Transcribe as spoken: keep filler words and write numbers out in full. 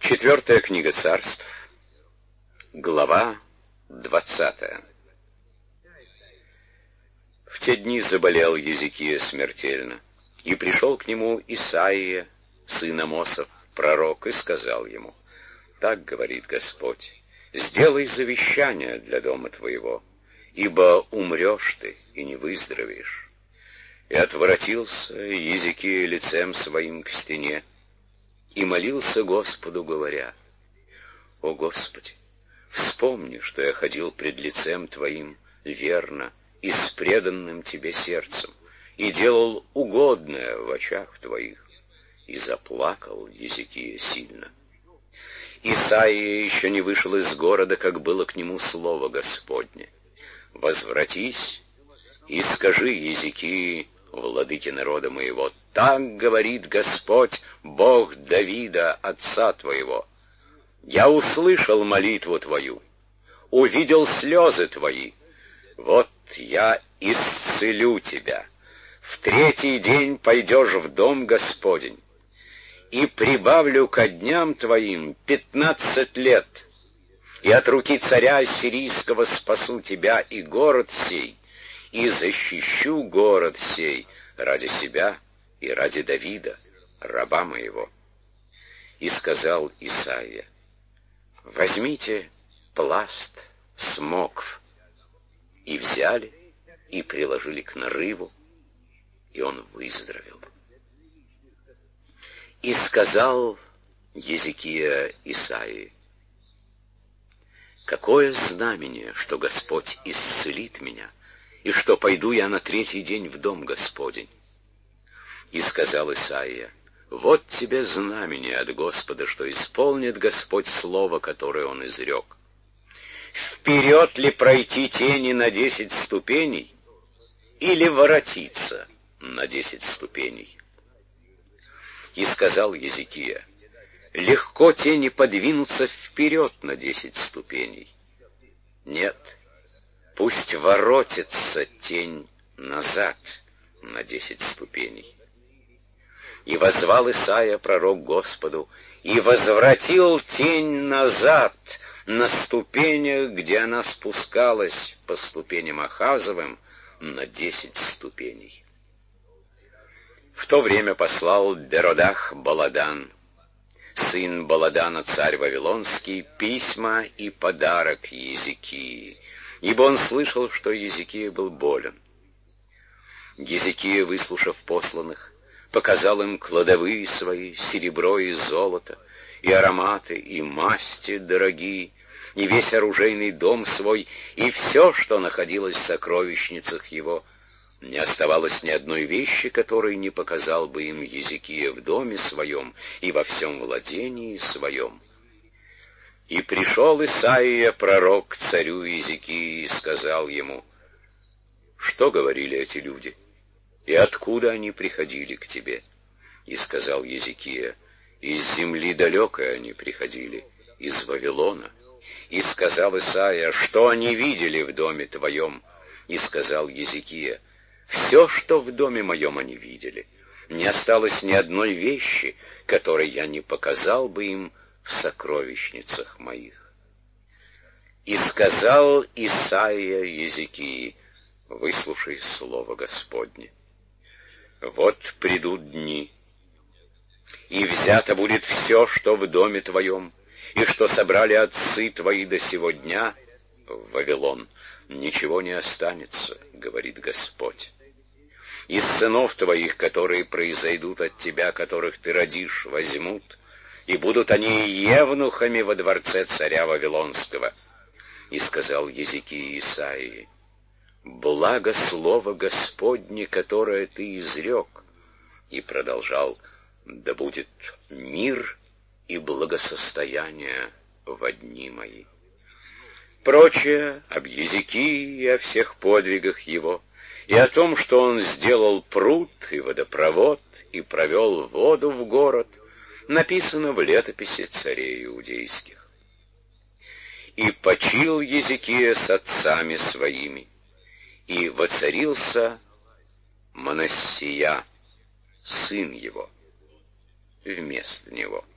Четвертая книга Царств, глава двадцатая. В те дни заболел Езекия смертельно, и пришел к нему Исаия, сын Амосов, пророк, и сказал ему: «Так говорит Господь, сделай завещание для дома твоего, ибо умрешь ты и не выздоровеешь». И отворотился Езекия лицем своим к стене, и молился Господу, говоря: «О Господи, вспомни, что я ходил пред лицем Твоим верно и с преданным Тебе сердцем, и делал угодное в очах Твоих». И заплакал Езекия сильно. Исаия еще не вышел из города, как было к нему слово Господне: «Возвратись и скажи Езекии, владыке народа моего, так говорит Господь, Бог Давида, отца твоего: я услышал молитву твою, увидел слезы твои, вот я исцелю тебя. В третий день пойдешь в дом Господень, и прибавлю ко дням твоим пятнадцать лет, и от руки царя сирийского спасу тебя и город сей, и защищу город сей ради себя и ради Давида, раба моего». И сказал Исаия: «Возьмите пласт смокв». И взяли, и приложили к нарыву, и он выздоровел. И сказал Езекия Исаии: «Какое знамение, что Господь исцелит меня, и что пойду я на третий день в дом Господень?» И сказал Исаия: «Вот тебе знамение от Господа, что исполнит Господь слово, которое Он изрек. Вперед ли пройти тени на десять ступеней, или воротиться на десять ступеней?» И сказал Езекия: «Легко тени подвинуться вперед на десять ступеней. Нет, пусть воротится тень назад на десять ступеней». И воззвал Исаия пророк Господу, и возвратил тень назад на ступенях, где она спускалась по ступеням Ахазовым, на десять ступеней. В то время послал Беродах Баладан, сын Баладана, царь Вавилонский, письма и подарок Езекии, ибо он слышал, что Езекия был болен. Езекия, выслушав посланных, показал им кладовые свои, серебро и золото, и ароматы, и масти дорогие, и весь оружейный дом свой, и все, что находилось в сокровищницах его. Не оставалось ни одной вещи, которой не показал бы им Езекия в доме своем и во всем владении своем. И пришел Исаия пророк к царю Езекии и сказал ему: «Что говорили эти люди? И откуда они приходили к тебе?» И сказал Езекия: «Из земли далекой они приходили, из Вавилона». И сказал Исаия: «Что они видели в доме твоем?» И сказал Езекия: «Все, что в доме моем они видели. Не осталось ни одной вещи, которой я не показал бы им в сокровищницах моих». И сказал Исаия Езекии: «Выслушай слово Господне. Вот придут дни, и взято будет все, что в доме твоем, и что собрали отцы твои до сего дня в Вавилон. Ничего не останется, говорит Господь. Из сынов твоих, которые произойдут от тебя, которых ты родишь, возьмут, и будут они евнухами во дворце царя Вавилонского». И сказал Езекия Исаии: «Благо слово Господне, которое ты изрек». И продолжал: «Да будет мир и благосостояние во дни мои». Прочее об Езекии и о всех подвигах его, и о том, что он сделал пруд и водопровод, и провел воду в город, написано в летописи царей иудейских. И почил Езекия с отцами своими, и воцарился Манассия, сын его, вместо него.